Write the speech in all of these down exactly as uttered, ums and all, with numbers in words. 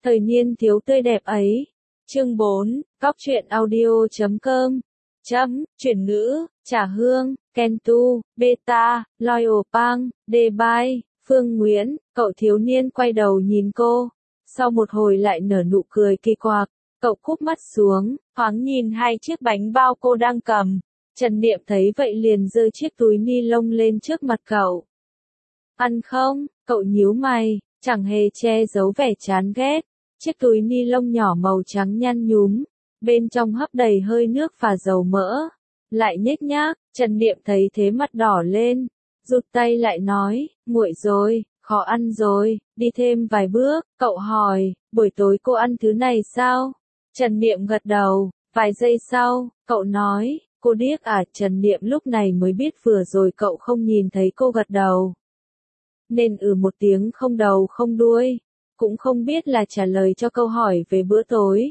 Thời niên thiếu tươi đẹp ấy. Chương bốn, Góc truyện audio chấm com. Chấm, chuyển ngữ, Trà Hương, Kentu, Beta, Loyal Pang, Debye, Phương Nguyễn, cậu thiếu niên quay đầu nhìn cô. Sau một hồi lại nở nụ cười kỳ quặc, cậu cúp mắt xuống, thoáng nhìn hai chiếc bánh bao cô đang cầm. Trần Niệm thấy vậy liền giơ chiếc túi ni lông lên trước mặt cậu. Ăn không? Cậu nhíu mày, chẳng hề che giấu vẻ chán ghét. Chiếc túi ni lông nhỏ màu trắng nhăn nhúm, bên trong hấp đầy hơi nước và dầu mỡ. Lại nhếch nhác, Trần Niệm thấy thế mặt đỏ lên, rụt tay lại nói, nguội rồi, khó ăn rồi, đi thêm vài bước. Cậu hỏi, buổi tối cô ăn thứ này sao? Trần Niệm gật đầu, vài giây sau, cậu nói, cô điếc à? Trần Niệm lúc này mới biết vừa rồi cậu không nhìn thấy cô gật đầu, nên ừ một tiếng không đầu không đuôi, cũng không biết là trả lời cho câu hỏi về bữa tối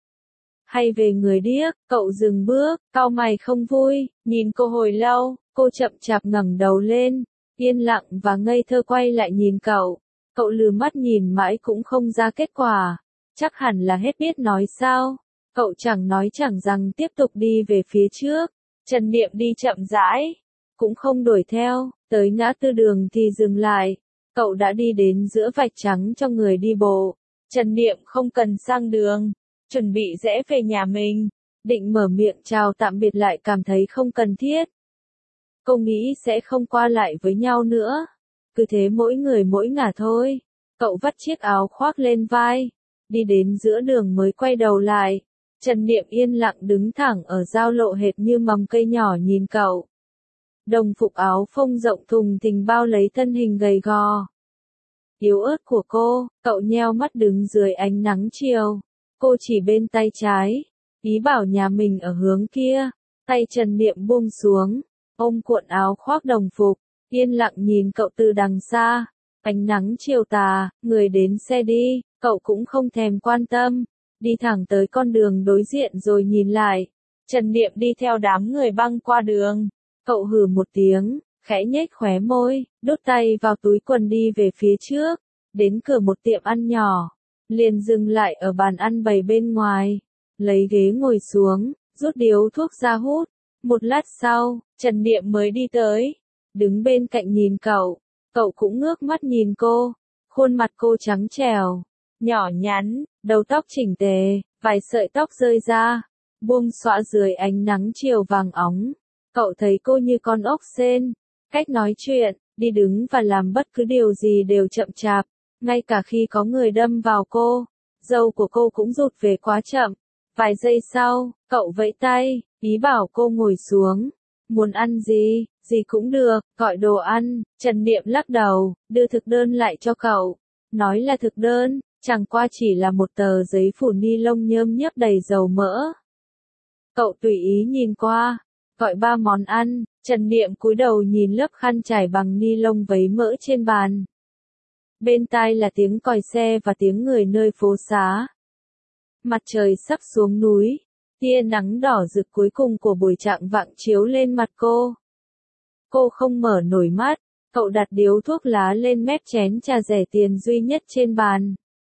hay về người điếc. Cậu dừng bước, cau mày không vui, nhìn cô hồi lâu. Cô chậm chạp ngẩng đầu lên, yên lặng và ngây thơ quay lại nhìn cậu. Cậu lừ mắt nhìn mãi cũng không ra kết quả, chắc hẳn là hết biết nói sao. Cậu chẳng nói chẳng rằng tiếp tục đi về phía trước. Trần Niệm đi chậm rãi, cũng không đuổi theo, tới ngã tư đường thì dừng lại. Cậu đã đi đến giữa vạch trắng cho người đi bộ. Trần Niệm không cần sang đường, chuẩn bị rẽ về nhà mình. Định mở miệng chào tạm biệt lại cảm thấy không cần thiết. Cô nghĩ sẽ không qua lại với nhau nữa. Cứ thế mỗi người mỗi ngả thôi. Cậu vắt chiếc áo khoác lên vai, đi đến giữa đường mới quay đầu lại. Trần Niệm yên lặng đứng thẳng ở giao lộ hệt như mầm cây nhỏ nhìn cậu. Đồng phục áo phông rộng thùng thình bao lấy thân hình gầy gò, yếu ớt của cô. Cậu nheo mắt đứng dưới ánh nắng chiều. Cô chỉ bên tay trái, ý bảo nhà mình ở hướng kia. Tay Trần Niệm buông xuống, ôm cuộn áo khoác đồng phục, yên lặng nhìn cậu từ đằng xa. Ánh nắng chiều tà, người đến xe đi, cậu cũng không thèm quan tâm, đi thẳng tới con đường đối diện rồi nhìn lại. Trần Niệm đi theo đám người băng qua đường. Cậu hừ một tiếng, khẽ nhếch khóe môi, đút tay vào túi quần đi về phía trước. Đến cửa một tiệm ăn nhỏ, liền dừng lại ở bàn ăn bày bên ngoài, lấy ghế ngồi xuống, rút điếu thuốc ra hút. Một lát sau, Trần Niệm mới đi tới, đứng bên cạnh nhìn cậu. Cậu cũng ngước mắt nhìn cô. Khuôn mặt cô trắng trẻo, nhỏ nhắn, đầu tóc chỉnh tề, vài sợi tóc rơi ra, buông xõa dưới ánh nắng chiều vàng óng. Cậu thấy cô như con ốc sên, cách nói chuyện, đi đứng và làm bất cứ điều gì đều chậm chạp, ngay cả khi có người đâm vào cô, râu của cô cũng rụt về quá chậm. Vài giây sau, cậu vẫy tay, ý bảo cô ngồi xuống. Muốn ăn gì, gì cũng được, gọi đồ ăn. Trần Niệm lắc đầu, đưa thực đơn lại cho cậu. Nói là thực đơn, chẳng qua chỉ là một tờ giấy phủ ni lông nhớm nhớp đầy dầu mỡ. Cậu tùy ý nhìn qua, gọi ba món ăn. Trần Niệm cúi đầu nhìn lớp khăn trải bằng ni lông vấy mỡ trên bàn. Bên tai là tiếng còi xe và tiếng người nơi phố xá. Mặt trời sắp xuống núi, tia nắng đỏ rực cuối cùng của buổi chạng vạng chiếu lên mặt cô. Cô không mở nổi mắt, cậu đặt điếu thuốc lá lên mép chén trà rẻ tiền duy nhất trên bàn.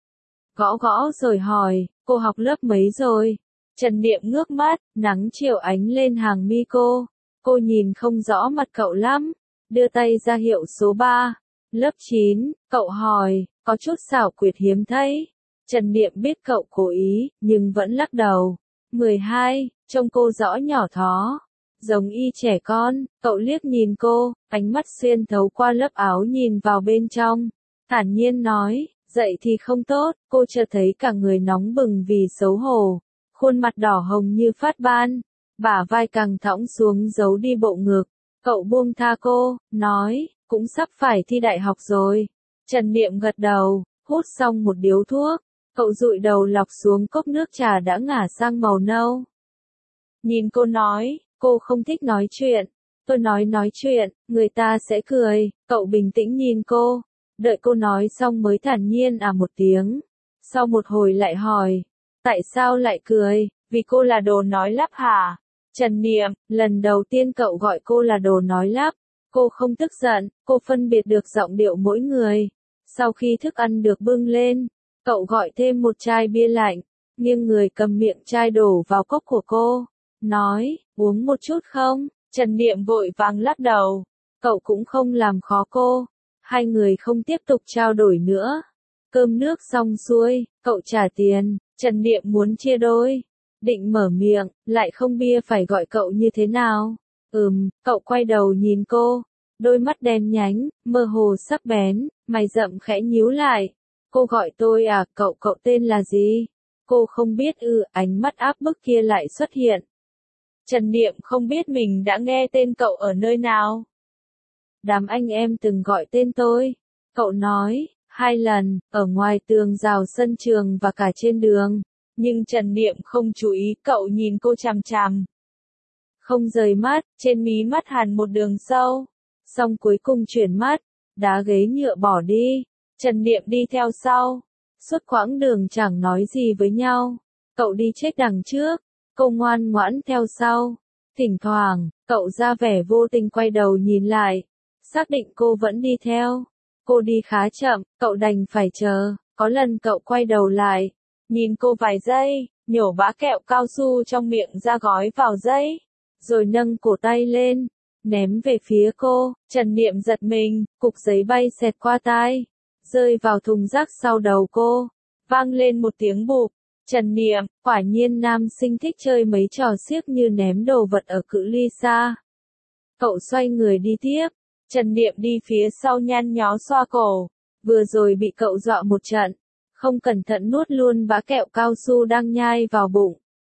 Gõ gõ rồi hỏi, cô học lớp mấy rồi? Trần Niệm ngước mắt, nắng chiều ánh lên hàng mi cô. Cô nhìn không rõ mặt cậu lắm, đưa tay ra hiệu số ba. Lớp chín, cậu hỏi, có chút xảo quyệt hiếm thấy. Trần Niệm biết cậu cố ý, nhưng vẫn lắc đầu. mười hai, trông cô rõ nhỏ thó, giống y trẻ con. Cậu liếc nhìn cô, ánh mắt xuyên thấu qua lớp áo nhìn vào bên trong. Thản nhiên nói, dậy thì không tốt. Cô chợt thấy cả người nóng bừng vì xấu hổ, khuôn mặt đỏ hồng như phát ban, bả vai căng thõng xuống giấu đi bộ ngực. Cậu buông tha cô, nói, cũng sắp phải thi đại học rồi. Trần Niệm gật đầu, hút xong một điếu thuốc. Cậu dụi đầu lọc xuống cốc nước trà đã ngả sang màu nâu. Nhìn cô nói, cô không thích nói chuyện. Tôi nói nói chuyện, người ta sẽ cười. Cậu bình tĩnh nhìn cô, đợi cô nói xong mới thản nhiên à một tiếng. Sau một hồi lại hỏi, tại sao lại cười? Vì cô là đồ nói lắp hả? Trần Niệm, lần đầu tiên cậu gọi cô là đồ nói lắp. Cô không tức giận, cô phân biệt được giọng điệu mỗi người. Sau khi thức ăn được bưng lên, Cậu gọi thêm một chai bia lạnh, nghiêng người cầm miệng chai đổ vào cốc của cô, nói, uống một chút không? Trần Niệm vội vàng lắc đầu, cậu cũng không làm khó cô, hai người không tiếp tục trao đổi nữa. Cơm nước xong xuôi, cậu trả tiền, Trần Niệm muốn chia đôi, định mở miệng, lại không bia phải gọi cậu như thế nào. Ừm, cậu quay đầu nhìn cô, đôi mắt đen nhánh, mơ hồ sắc bén, mày rậm khẽ nhíu lại. Cô gọi tôi à, cậu cậu tên là gì? Cô không biết ư, ánh mắt áp bức kia lại xuất hiện. Trần Niệm không biết mình đã nghe tên cậu ở nơi nào. Đám anh em từng gọi tên tôi. Cậu nói, hai lần, ở ngoài tường rào sân trường và cả trên đường. Nhưng Trần Niệm không chú ý, cậu nhìn cô chằm chằm. Không rời mắt, trên mí mắt hằn một đường sâu. Xong cuối cùng chuyển mắt, đá ghế nhựa bỏ đi. Trần Niệm đi theo sau. Suốt quãng đường chẳng nói gì với nhau. Cậu đi chết đằng trước, cô ngoan ngoãn theo sau. Thỉnh thoảng, cậu ra vẻ vô tình quay đầu nhìn lại. Xác định cô vẫn đi theo. Cô đi khá chậm, cậu đành phải chờ. Có lần cậu quay đầu lại, nhìn cô vài giây, nhổ bã kẹo cao su trong miệng ra gói vào giấy. Rồi nâng cổ tay lên, ném về phía cô. Trần Niệm giật mình, cục giấy bay xẹt qua tai, rơi vào thùng rác sau đầu cô, vang lên một tiếng bụp. Trần Niệm, quả nhiên nam sinh thích chơi mấy trò xiếc như ném đồ vật ở cự ly xa. Cậu xoay người đi tiếp, Trần Niệm đi phía sau nhăn nhó xoa cổ, vừa rồi bị cậu dọa một trận, không cẩn thận nuốt luôn bã kẹo cao su đang nhai vào bụng.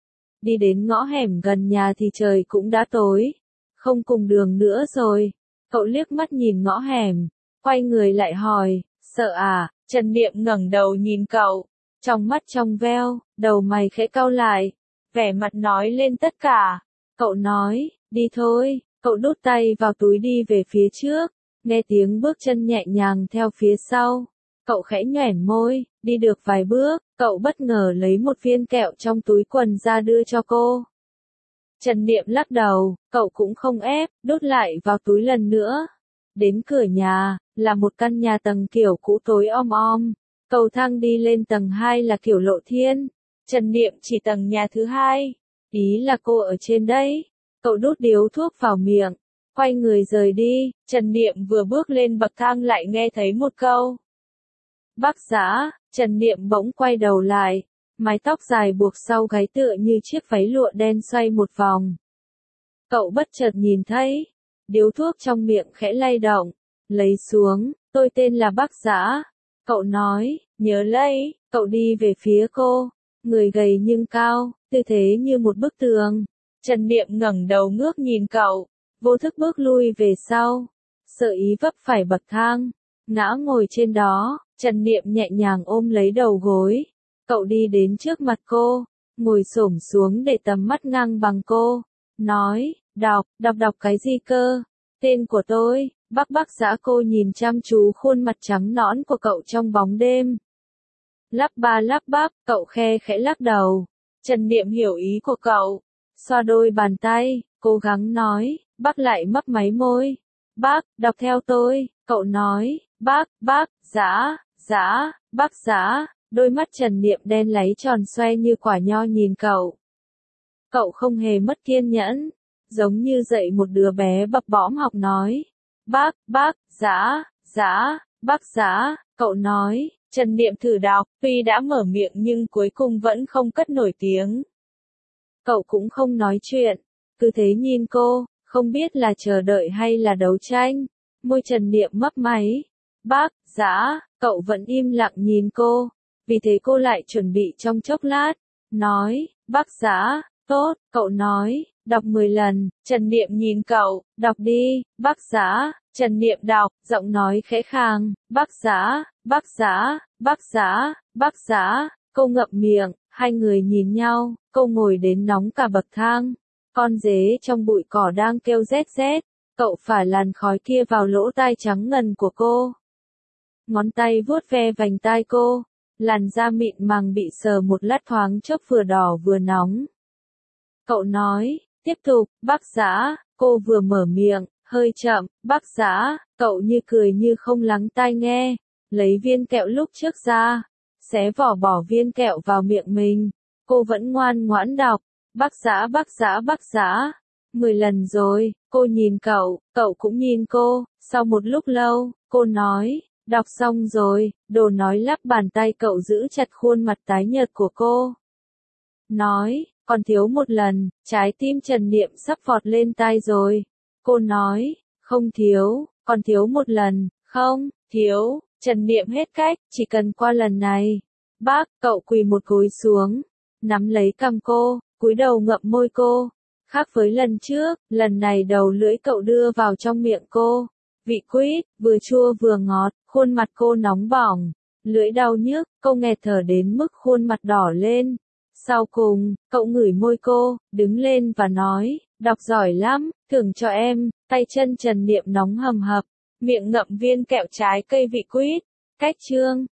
Đi đến ngõ hẻm gần nhà thì trời cũng đã tối, không cùng đường nữa rồi. Cậu liếc mắt nhìn ngõ hẻm, quay người lại hỏi, sợ à? Trần Niệm ngẩng đầu nhìn cậu, trong mắt trong veo, đầu mày khẽ cau lại, vẻ mặt nói lên tất cả. Cậu nói, đi thôi, cậu đút tay vào túi đi về phía trước, nghe tiếng bước chân nhẹ nhàng theo phía sau. Cậu khẽ nhoẻn môi, đi được vài bước, cậu bất ngờ lấy một viên kẹo trong túi quần ra đưa cho cô. Trần Niệm lắc đầu, cậu cũng không ép, đút lại vào túi lần nữa. Đến cửa nhà, là một căn nhà tầng kiểu cũ tối om om. Cầu thang đi lên tầng hai là kiểu lộ thiên. Trần Niệm chỉ tầng nhà thứ hai. Ý là cô ở trên đấy. Cậu đút điếu thuốc vào miệng, quay người rời đi. Trần Niệm vừa bước lên bậc thang lại nghe thấy một câu. Bác Dã. Trần Niệm bỗng quay đầu lại, mái tóc dài buộc sau gáy tựa như chiếc váy lụa đen xoay một vòng. Cậu bất chợt nhìn thấy, điếu thuốc trong miệng khẽ lay động, lấy xuống, tôi tên là Bác Dã. Cậu nói, nhớ lấy, cậu đi về phía cô, người gầy nhưng cao, tư thế như một bức tường. Trần Niệm ngẩng đầu ngước nhìn cậu, vô thức bước lui về sau, sợ ý vấp phải bậc thang, ngã ngồi trên đó. Trần Niệm nhẹ nhàng ôm lấy đầu gối. Cậu đi đến trước mặt cô, ngồi xổm xuống để tầm mắt ngang bằng cô. Nói, đọc, đọc đọc cái gì cơ? Tên của tôi, Bác Bác Dã. Cô nhìn chăm chú khuôn mặt trắng nõn của cậu trong bóng đêm. Lắp ba lắp bắp, cậu khe khẽ lắc đầu. Trần Niệm hiểu ý của cậu. Xoa đôi bàn tay, cố gắng nói, bác lại mấp máy môi. Bác, đọc theo tôi, cậu nói, bác, bác, Dã. Dã, Bác Dã. Đôi mắt Trần Niệm đen láy tròn xoe như quả nho nhìn cậu. Cậu không hề mất kiên nhẫn, giống như dạy một đứa bé bập bõm học nói. Bác, bác, Dã, Dã, Bác Dã. Cậu nói. Trần Niệm thử đọc, tuy đã mở miệng nhưng cuối cùng vẫn không cất nổi tiếng. Cậu cũng không nói chuyện, cứ thế nhìn cô, không biết là chờ đợi hay là đấu tranh. Môi Trần Niệm mấp máy. Bác Dã. Cậu vẫn im lặng nhìn cô, vì thế cô lại chuẩn bị trong chốc lát, nói, Bác Dã. Tốt, cậu nói, đọc mười lần. Trần Niệm nhìn cậu, đọc đi, Bác Dã. Trần Niệm đọc, giọng nói khẽ khàng, Bác Dã, Bác Dã, Bác Dã, Bác Dã. Cô ngậm miệng, hai người nhìn nhau, cô ngồi đến nóng cả bậc thang. Con dế trong bụi cỏ đang kêu rét rét, cậu phả làn khói kia vào lỗ tai trắng ngần của cô. Ngón tay vuốt ve vành tai cô, làn da mịn màng bị sờ một lát thoáng chốc vừa đỏ vừa nóng. Cậu nói, tiếp tục, Bác Dã. Cô vừa mở miệng, hơi chậm, Bác Dã. Cậu như cười như không lắng tai nghe, lấy viên kẹo lúc trước ra, xé vỏ bỏ viên kẹo vào miệng mình. Cô vẫn ngoan ngoãn đọc. Bác Dã bác Dã bác Dã. Mười lần rồi, cô nhìn cậu, cậu cũng nhìn cô. Sau một lúc lâu, cô nói, đọc xong rồi, đồ nói lắp bàn tay cậu giữ chặt khuôn mặt tái nhợt của cô. Nói, còn thiếu một lần, trái tim Trần Niệm sắp vọt lên tai rồi. Cô nói, không thiếu, còn thiếu một lần, không, thiếu, Trần Niệm hết cách, chỉ cần qua lần này. Bác, cậu quỳ một gối xuống, nắm lấy cằm cô, cúi đầu ngậm môi cô. Khác với lần trước, lần này đầu lưỡi cậu đưa vào trong miệng cô. Vị quýt, vừa chua vừa ngọt, khuôn mặt cô nóng bỏng. Lưỡi đau nhức, cô nghẹt thở đến mức khuôn mặt đỏ lên. Sau cùng, cậu ngửi môi cô, đứng lên và nói, đọc giỏi lắm, thưởng cho em. Tay chân Trần Niệm nóng hầm hập, miệng ngậm viên kẹo trái cây vị quýt. Cách chương